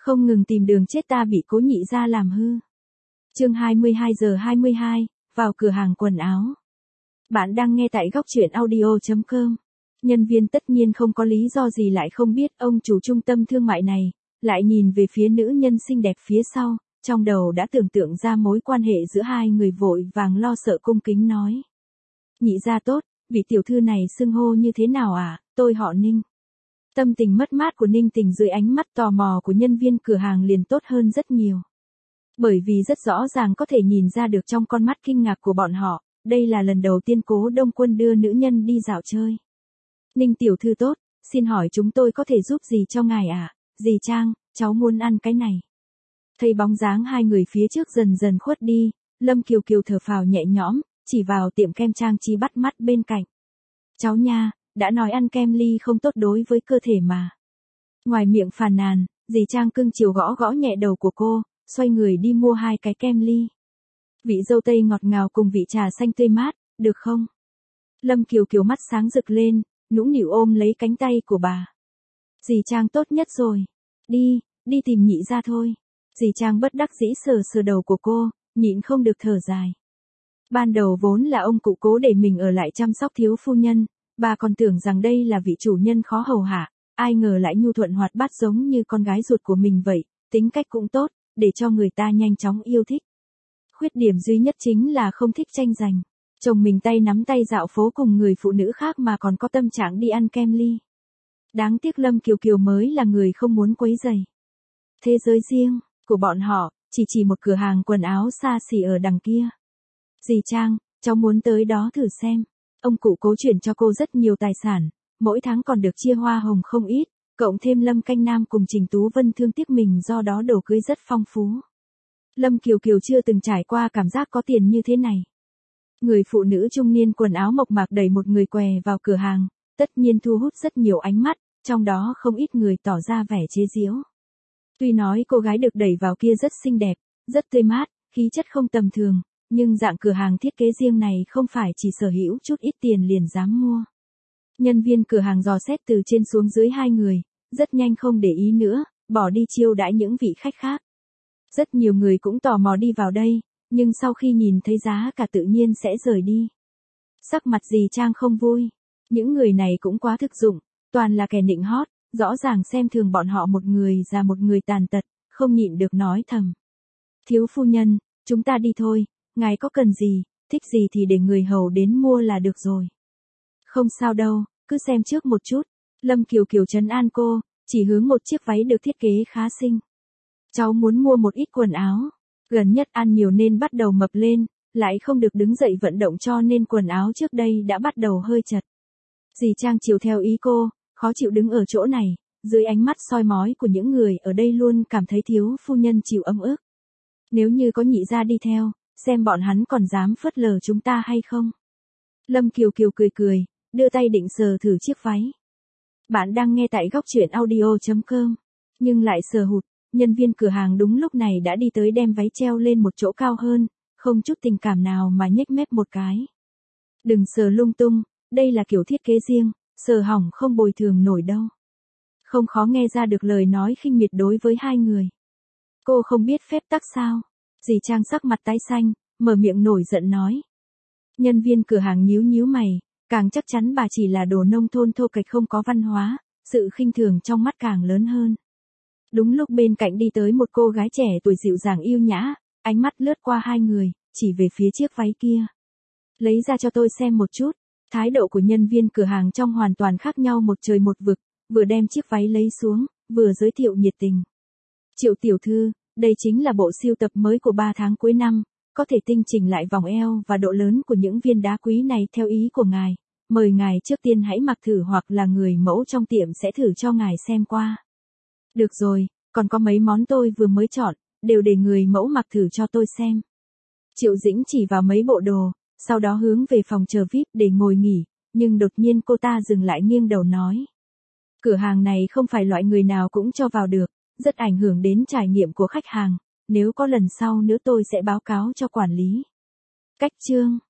không ngừng tìm đường chết ta bị Cố nhị gia làm hư. Chương 22:22, vào cửa hàng quần áo. Bạn đang nghe tại góc truyện audio.com. Nhân viên tất nhiên không có lý do gì lại không biết ông chủ trung tâm thương mại này, lại nhìn về phía nữ nhân xinh đẹp phía sau, trong đầu đã tưởng tượng ra mối quan hệ giữa hai người, vội vàng lo sợ cung kính nói. Nhị gia tốt, vị tiểu thư này xưng hô như thế nào ạ? Tôi họ Ninh. Tâm tình mất mát của Ninh Tình dưới ánh mắt tò mò của nhân viên cửa hàng liền tốt hơn rất nhiều. Bởi vì rất rõ ràng có thể nhìn ra được trong con mắt kinh ngạc của bọn họ, đây là lần đầu tiên Cố Đông Quân đưa nữ nhân đi dạo chơi. Ninh tiểu thư tốt, xin hỏi chúng tôi có thể giúp gì cho ngài ạ? Dì Trang, cháu muốn ăn cái này. Thấy bóng dáng hai người phía trước dần dần khuất đi, Lâm Kiều Kiều thở phào nhẹ nhõm, chỉ vào tiệm kem Trang Trí bắt mắt bên cạnh. Cháu nha, đã nói ăn kem ly không tốt đối với cơ thể mà. Ngoài miệng phàn nàn, dì Trang cưng chiều gõ gõ nhẹ đầu của cô, xoay người đi mua 2 cái kem ly. Vị dâu tây ngọt ngào cùng vị trà xanh tươi mát, được không? Lâm Kiều Kiều mắt sáng rực lên, nũng nịu ôm lấy cánh tay của bà. Dì Trang tốt nhất rồi. Đi tìm nhị gia thôi. Dì Trang bất đắc dĩ sờ sờ đầu của cô, nhịn không được thở dài. Ban đầu vốn là ông cụ Cố để mình ở lại chăm sóc thiếu phu nhân, bà còn tưởng rằng đây là vị chủ nhân khó hầu hạ, ai ngờ lại nhu thuận hoạt bát giống như con gái ruột của mình vậy, tính cách cũng tốt, để cho người ta nhanh chóng yêu thích. Khuyết điểm duy nhất chính là không thích tranh giành. Chồng mình tay nắm tay dạo phố cùng người phụ nữ khác mà còn có tâm trạng đi ăn kem ly. Đáng tiếc Lâm Kiều Kiều mới là người không muốn quấy rầy. Thế giới riêng của bọn họ chỉ một cửa hàng quần áo xa xỉ ở đằng kia. Dì Trang, cháu muốn tới đó thử xem. Ông cụ Cố chuyển cho cô rất nhiều tài sản, mỗi tháng còn được chia hoa hồng không ít, cộng thêm Lâm Canh Nam cùng Trình Tú Vân thương tiếc mình do đó đồ cưới rất phong phú. Lâm Kiều Kiều chưa từng trải qua cảm giác có tiền như thế này. Người phụ nữ trung niên quần áo mộc mạc đẩy một người què vào cửa hàng, tất nhiên thu hút rất nhiều ánh mắt, trong đó không ít người tỏ ra vẻ chế giễu. Tuy nói cô gái được đẩy vào kia rất xinh đẹp, rất tươi mát, khí chất không tầm thường, nhưng dạng cửa hàng thiết kế riêng này không phải chỉ sở hữu chút ít tiền liền dám mua. Nhân viên cửa hàng dò xét từ trên xuống dưới hai người, rất nhanh không để ý nữa, bỏ đi chiêu đãi những vị khách khác. Rất nhiều người cũng tò mò đi vào đây, nhưng sau khi nhìn thấy giá cả tự nhiên sẽ rời đi. Sắc mặt dì Trang không vui. Những người này cũng quá thực dụng, toàn là kẻ nịnh hót, rõ ràng xem thường bọn họ một người già một người tàn tật, không nhịn được nói thầm. Thiếu phu nhân, chúng ta đi thôi, ngài có cần gì, thích gì thì để người hầu đến mua là được rồi. Không sao đâu, cứ xem trước một chút. Lâm Kiều Kiều trấn an cô, chỉ hướng một chiếc váy được thiết kế khá xinh. Cháu muốn mua một ít quần áo, gần nhất ăn nhiều nên bắt đầu mập lên, lại không được đứng dậy vận động cho nên quần áo trước đây đã bắt đầu hơi chật. Dì Trang chiều theo ý cô, khó chịu đứng ở chỗ này, dưới ánh mắt soi mói của những người ở đây luôn cảm thấy thiếu phu nhân chịu ấm ức. Nếu như có nhị gia đi theo, xem bọn hắn còn dám phớt lờ chúng ta hay không. Lâm Kiều Kiều cười, đưa tay định sờ thử chiếc váy. Bạn đang nghe tại góc truyện audio.com, nhưng lại sờ hụt, nhân viên cửa hàng đúng lúc này đã đi tới đem váy treo lên một chỗ cao hơn, không chút tình cảm nào mà nhếch mép một cái. Đừng sờ lung tung, đây là kiểu thiết kế riêng, sờ hỏng không bồi thường nổi đâu. Không khó nghe ra được lời nói khinh miệt đối với hai người. Cô không biết phép tắc sao? Dì Trang sắc mặt tái xanh, mở miệng nổi giận nói. Nhân viên cửa hàng nhíu mày, càng chắc chắn bà chỉ là đồ nông thôn thô kệch không có văn hóa, sự khinh thường trong mắt càng lớn hơn. Đúng lúc bên cạnh đi tới một cô gái trẻ tuổi dịu dàng yêu nhã, ánh mắt lướt qua hai người, chỉ về phía chiếc váy kia. Lấy ra cho tôi xem một chút. Thái độ của nhân viên cửa hàng trong hoàn toàn khác nhau một trời một vực, vừa đem chiếc váy lấy xuống, vừa giới thiệu nhiệt tình. Triệu tiểu thư, đây chính là bộ sưu tập mới của 3 tháng cuối năm, có thể tinh chỉnh lại vòng eo và độ lớn của những viên đá quý này theo ý của ngài. Mời ngài trước tiên hãy mặc thử hoặc là người mẫu trong tiệm sẽ thử cho ngài xem qua. Được rồi, còn có mấy món tôi vừa mới chọn, đều để người mẫu mặc thử cho tôi xem. Triệu Dĩnh chỉ vào mấy bộ đồ, sau đó hướng về phòng chờ VIP để ngồi nghỉ, nhưng đột nhiên cô ta dừng lại nghiêng đầu nói. Cửa hàng này không phải loại người nào cũng cho vào được, rất ảnh hưởng đến trải nghiệm của khách hàng, nếu có lần sau nữa tôi sẽ báo cáo cho quản lý. Cách chương